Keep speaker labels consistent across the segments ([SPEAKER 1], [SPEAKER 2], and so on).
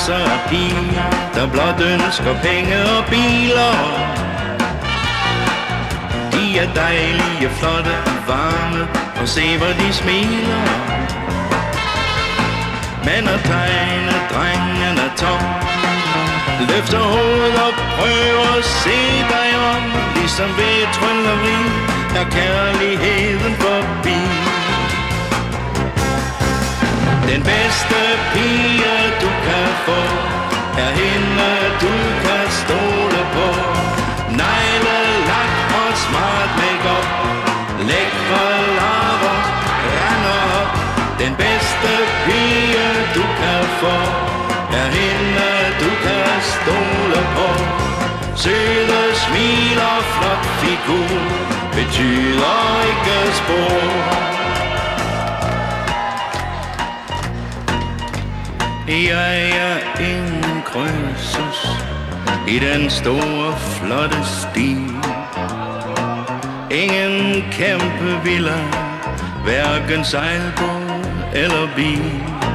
[SPEAKER 1] masser af piger, der blot ønsker penge og biler. De er dejlige, flotte og varme, og se hvor de smiler. Men at tegne drengen er tom, løfter hovedet og prøver at se dig om. Ligesom ved et trylleri er kærligheden forbi. Den bedste pige du kan få er hende du kan stole på. Neglelak og smart makeup, lækre larver render op. Den bedste pige du kan få er hende du kan stole på. Søde smil og flot figur betyder ikke spor. Jeg er ingen krøsus i den store flotte stil. Ingen kæmpe villa, hverken sejlbåd eller bil.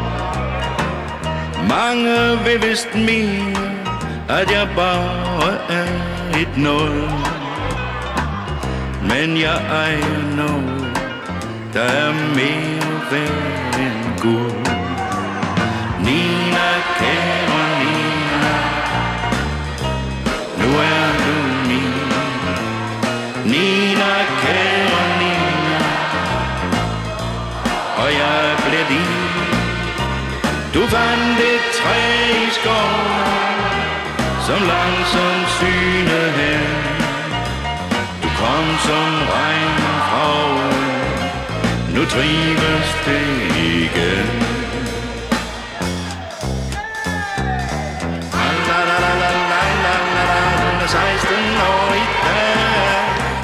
[SPEAKER 1] Mange vil vist mene, at jeg bare er et nul. Men jeg ejer noget, der er mere værd end guld. Nina, kære Nina, nu er du min. Nina, kære Nina, og jeg blev din. Du fandt et træ i skoven, som langsomt synede hen. Du kom som regn fra oven, nu trives det igen. Hun er 16 år i dag.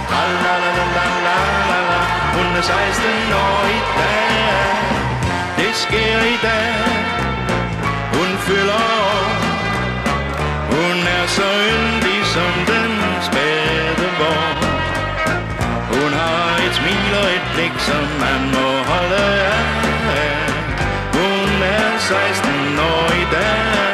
[SPEAKER 1] Hun er 16 år i dag. Det sker i dag. Hun fylder år. Hun er så yndig som den spæde vår. Hun har et smil og et blik, som man må holde af. Hun er 16 år i dag.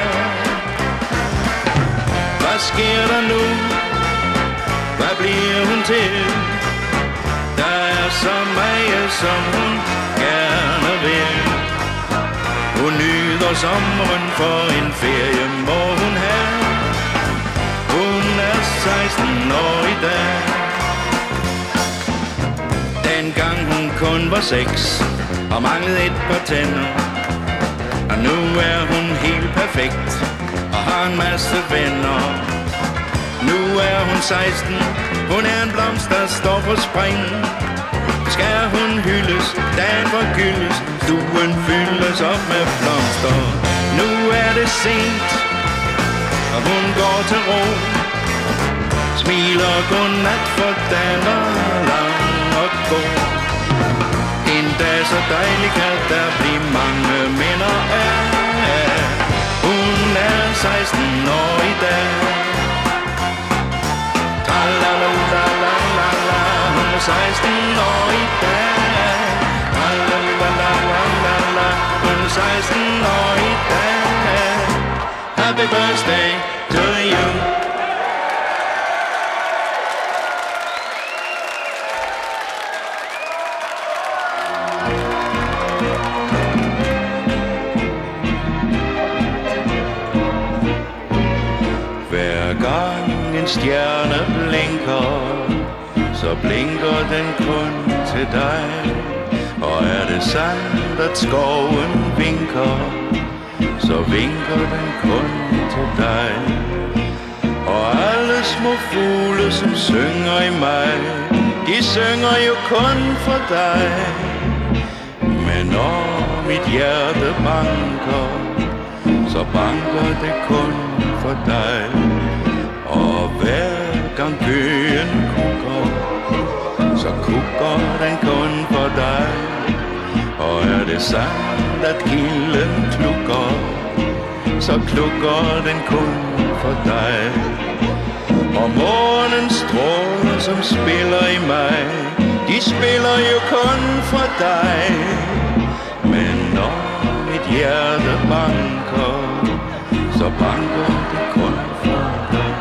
[SPEAKER 1] Hvad sker der nu? Hvad bliver hun til? Der er så meget, som hun gerne vil. Hun nyder sommeren, for en ferie må hun have. Hun er 16 år i dag. Dengang hun kun var 6 og manglede et par tænder. Og nu er hun helt perfekt og har en masse venner. Nu er hun 16, hun er en blomst, der står på spring. Skal hun hyldes, dagen forgyldes, stuen fyldes op med blomster. Nu er det sent, og hun går til ro. Smiler godnat, for dagen er lang og god. En dag så dejlig kan der blive mange minder af. Hun er 16 år i dag. Tra-la-la-la-la-la-la. Hun er 16 år i dag. Tra-la-la-la-la-la-la. Hun er 16 år i dag. Happy birthday to you. En stjerne blinker, så blinker den kun til dig. Og er det sandt, at skoven vinker, så vinker den kun til dig. Og alle små fugle, som synger i mig, de synger jo kun for dig. Men når mit hjerte banker, så banker det kun for dig. Og hver gang byen kukker, så kukker den kun for dig. Og er det sandt, at kilden klukker, så klukker den kun for dig. Og månens stråler, som spiller i mig, de spiller jo kun for dig. Men når mit hjerte banker, så banker det kun for dig.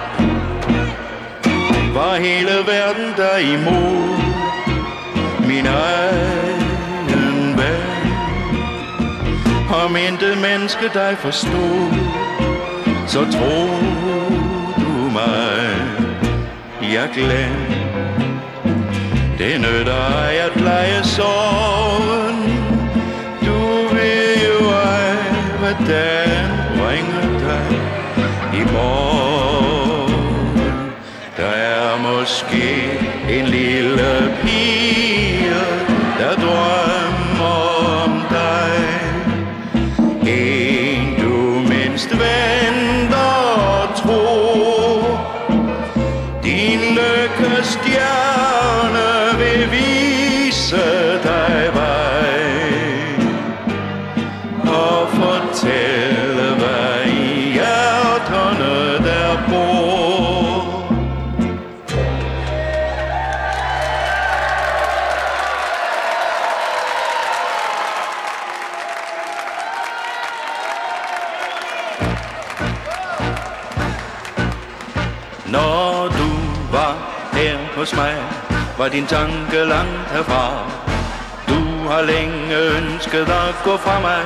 [SPEAKER 1] Var hele verden der imod min egen ven, om intet menneske dig forstod, så tro du mig, jeg glem. Det nytter ej at lege sorgen, du ved jo ej, hvad den bringer dig i morgen. Der er måske en lille pige, der drømmer om dig, en du mindst venter og tror. Din lykkestjerne vil vise dig vej og fortælle, hvad i hjerterne der bor. Når du var her hos mig, var din tanke langt herfra. Du har længe ønsket at gå fra mig.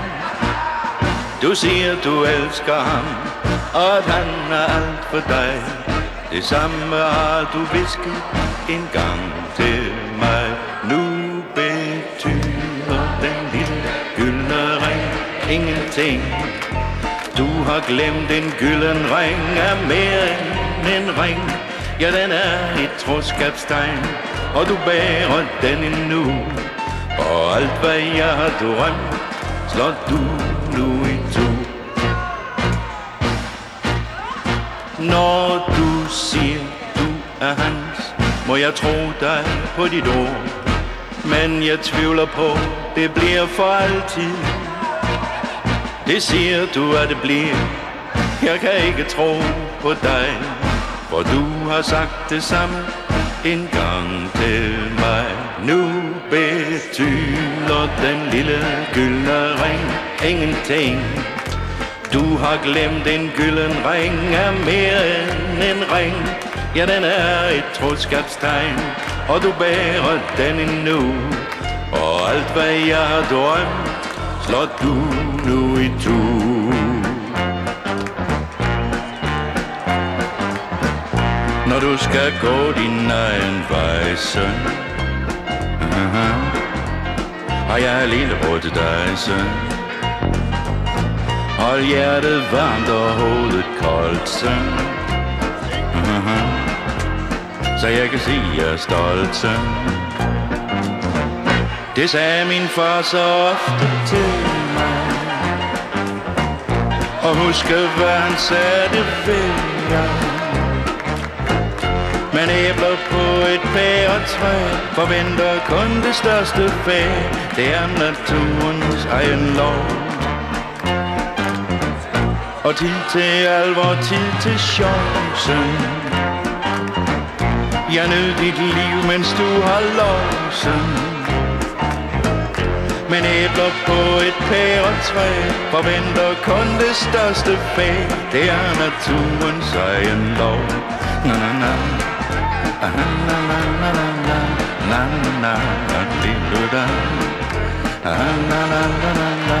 [SPEAKER 1] Du siger du elsker ham, og at han er alt for dig. Det samme har du hvisket en gang til mig. Nu betyder den lille gyldne ring ingenting. Du har glemt en gylden ring er mere end en ring. Ja, den er et troskabstegn, og du bærer den endnu. Og alt hvad jeg har drømt, slår du nu i to. Når du siger du er hans, må jeg tro dig på dit ord. Men jeg tvivler på, det bliver for altid. Det siger du, at det bliver. Jeg kan ikke tro på dig, for du har sagt det samme en gang til mig. Nu betyder den lille gyldne ring ingenting. Du har glemt en gylden ring er mere end en ring. Ja, den er et troskabstegn, og du bærer den endnu. Og alt hvad jeg har drømt, slår du nu i to. Når du skal gå din egen vej, søn, har jeg lille råd til dig, søn. Hold hjertet varmt og hovedet koldt, søn, så jeg kan sige, jeg er stolt, søn. Det sagde min far så ofte til mig, og huske hvad han sagde, det vil jeg. Men æbler på et pæretræ forventer kun det største fæ. Det er naturens egen lov. Og tid til alvor, tid til sjov, søn. Jeg nød dit liv, mens du har lov, søn. Men æbler på et pæretræ forventer kun det største fæ. Det er naturens egen lov. Na na na. Na na na na na na na na na na.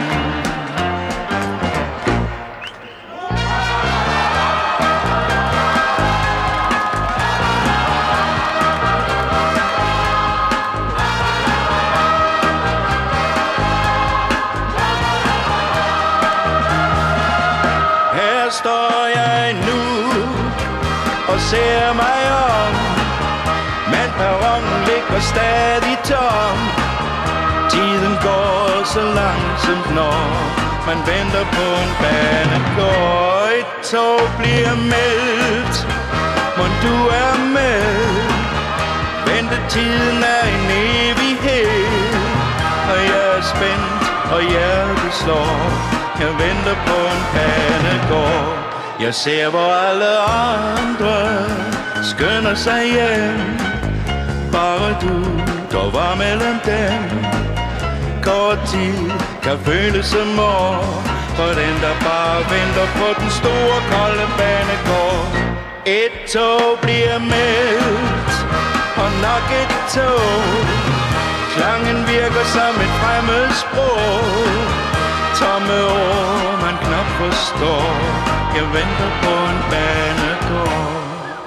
[SPEAKER 1] Her står jeg nu og ser mig om, men perronen ligger stadig tom. Tiden går så langsomt, når man venter på en banegård. Et tog bliver meldt, mon du er med. Ventetiden er en evighed, og jeg er spændt, og hjertet slår. Jeg venter på en banegård. Jeg ser, hvor alle andre skynder sig hjem. Bare du, der var mellem dem. Kort tid kan føles som år. for den der bare venter på den store kolde banegård. Et tog bliver meldt, og nok et tog. Klangen virker som et fremmed sprog. Tomme ord, man knap forstår. Jeg venter på en banegård.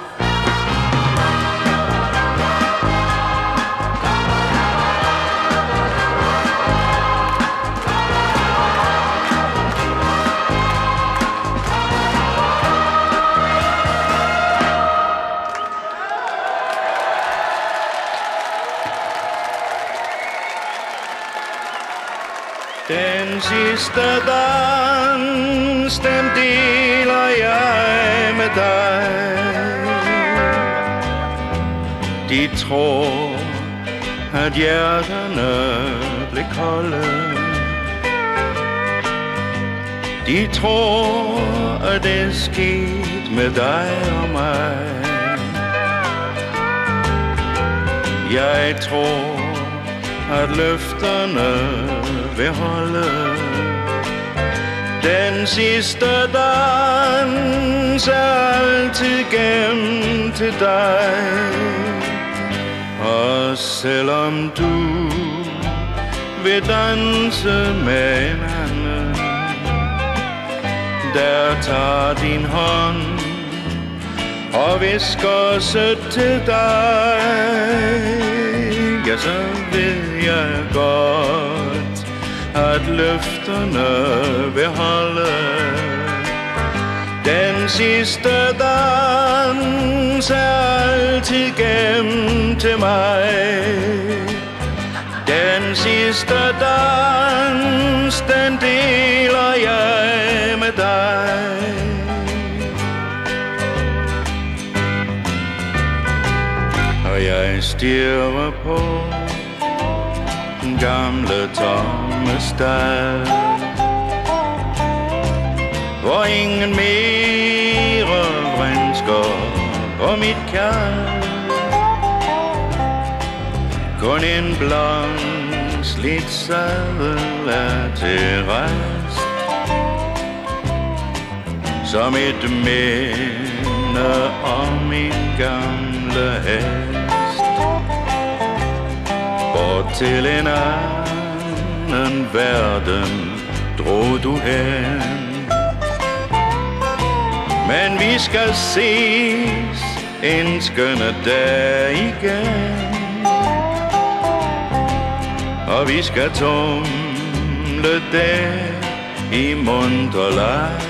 [SPEAKER 1] Den sidste dans, den deler jeg med dig. De tror, at hjerterne blev kolde. De tror, at det er sket med dig og mig. Jeg tror, at løfterne vil holde. Den sidste dans er altid gemt til dig. Og selvom du vil danse med en anden, der tager din hånd og visker sødt til dig, ja, så ved jeg godt, at løfterne vil holde. Den sidste dans er altid gemt til mig. Den sidste dans, den deler jeg med dig. Og jeg stirrer på den gamle tomme stald, hvor ingen mere vrinsker på mit kald. Kun en blank slidt sadel er til rest, som et minde om min gamle hest. Bort til en anden verden drog du hen, men vi skal ses en skønne dag igen. Og vi skal tumle der i munter leg.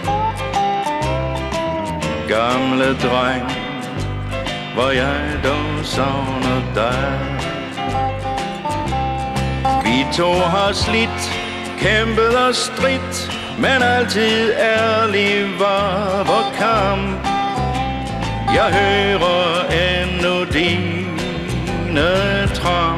[SPEAKER 1] Gamle dreng, hvor jeg dog savner dig. Vi to har slidt, kæmpet og stridt, men altid ærlig var vor kamp. Jeg hører endnu dine tramp,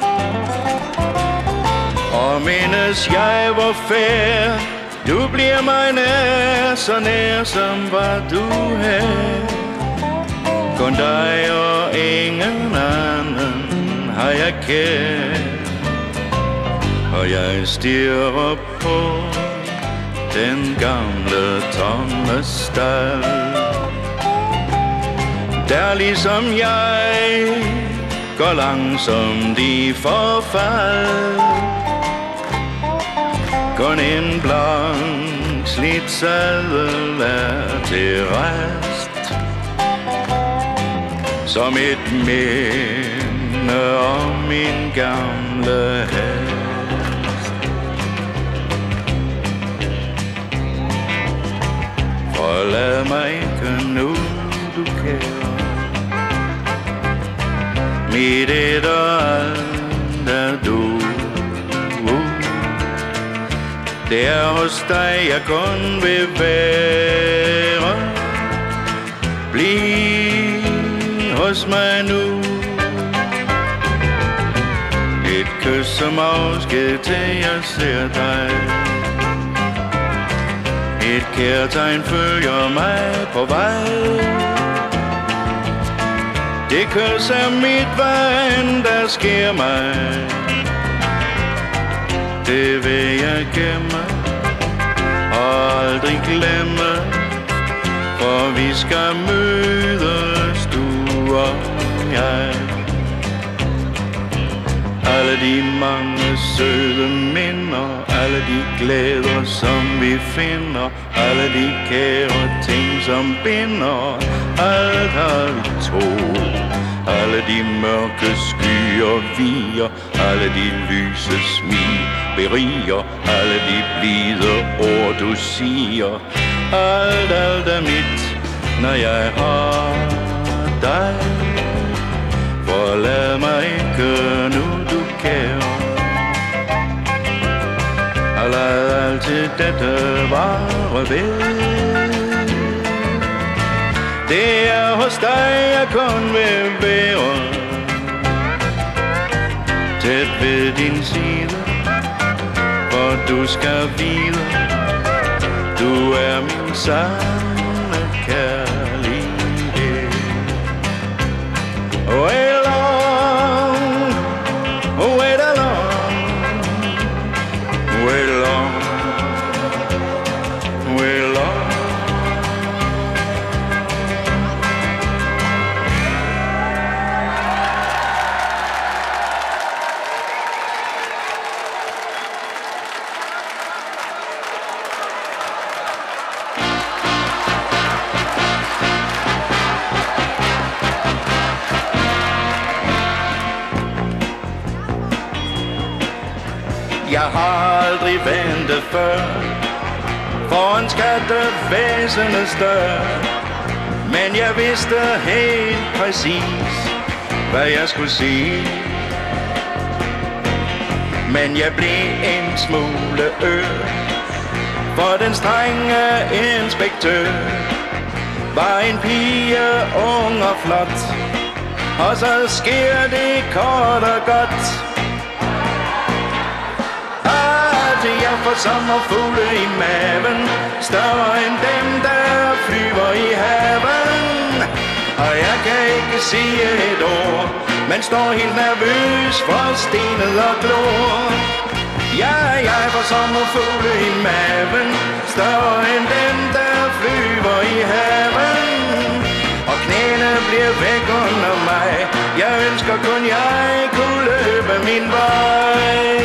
[SPEAKER 1] og mindes jeg hvor fair du bliver mig nær, så nær som var du her. Kun dig og ingen anden har jeg kær, og jeg stirrer på den gamle tomme stald, der ligesom jeg går langsomt i forfald. Kun en blank slidt sadel er til rest, som et minde om min gamle hest. Forlad mig ikke nu, du kære, mit et og alt er du. Det er hos dig, jeg kun vil være. Bliv hos mig nu. Et kys som afsked til jeg ser dig. Et kærtegn følger mig på vej. Det kys er mit vand, der sker mig. Det vil jeg gemme aldrig glemme, for vi skal mødes, du og jeg. Alle de mange søde minder, alle de glæder, som vi finder, alle de kære ting, som binder, alt har vi to. Alle de mørke skyer viger, alle de lyse smil beriger, alle de blide ord du siger. Alt er mit, når jeg har dig. Forlad mig ikke nu, du kære, og lad altid dette vare ved. Det er hos dig, jeg kun vil være, tæt ved din side, for du skal vide, du er min sande kærlighed. Wait along, wait along, wait along, wait along. Jeg har aldrig ventet før foran skattevæsenets dør, men jeg vidste helt præcis, hvad jeg skulle sige. Men jeg blev en smule for den strenge inspektør var en pige, ung og flot, og så sker det kort og godt. Jeg får sommerfugle i maven, større end dem, der flyver i haven. Og jeg kan ikke sige et ord, men står helt nervøs for stenet og glor. Ja, jeg får sommerfugle i maven, større end dem, der flyver i haven. Og knæene bliver væk under mig, jeg ønsker kun jeg kunne løbe min vej.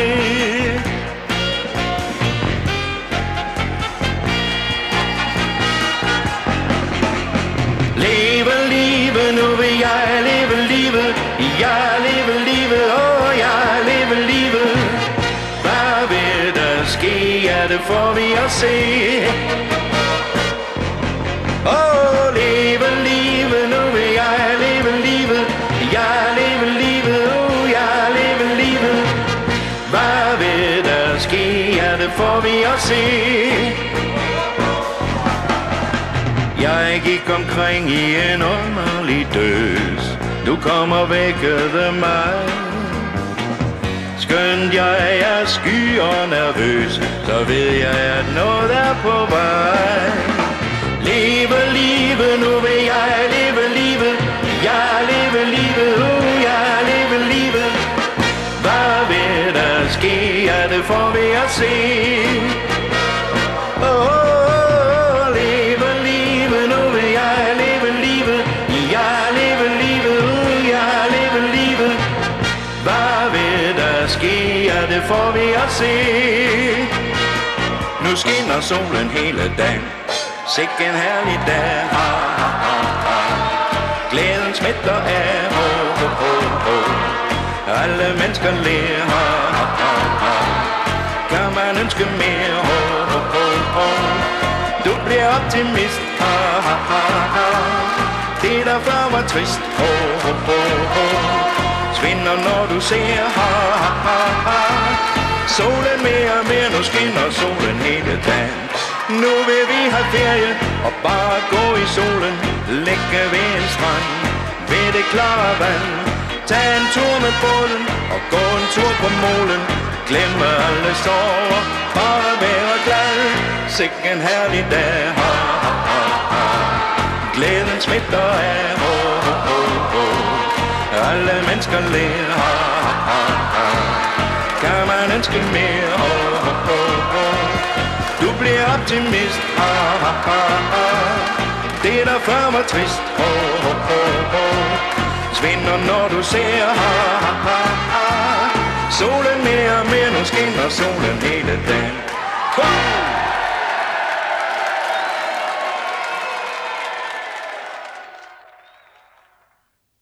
[SPEAKER 1] Nu vil jeg leve livet, jeg lever livet, og jeg lever livet. Hvad vil der ske, ja det får vi at se. Leve livet, nu vil jeg leve livet, jeg lever livet, og jeg lever livet. Hvad vil der ske, ja det får vi at se. Jeg gik omkring i en underlig døs, du kommer vækkede mig. Skønt jeg er sky og nervøs, så ved jeg at noget er på vej. Leve livet, nu vil jeg leve livet, jeg lever livet, jeg lever livet. Hvad vil der ske, ja det får vi at se. Det får vi at se. Nu skinner solen hele dagen, sikken herlig dag. Ha, ha, ha, ha. Glæden smitter af. Ho, ho, ho, ho. Alle mennesker ler. Ha, ha, ha, ha. Kan man ønske mere? Ho, ho, ho, ho. Du bliver optimist. Ha, ha, ha, ha. Det der før var trist. Ho, ho, ho, ho. Svinder når du ser, ha, ha, ha, ha. Solen mere og mere, nu skinner solen hele dagen. Nu vil vi have ferie og bare gå i solen, ligge ved en strand, ved det klare vand. Tag en tur med båden og gå en tur på molen. Glemme alle sorger, bare være glad. Sikken herlig dag, ha, ha, ha, ha. Glæden smitter af, ho, ho, ho, ho. Alle mennesker ler, ha, ha, ha. Kan man ønske mere, ho, ho, ho, ho. Du bliver optimist, ha, ha, ha, ha. Det der før var trist, ho, ho, ho, ho. Svinder når du ser, ha, ha, ha, ha. Solen mere og mere, nu skinner solen hele dagen. Ho!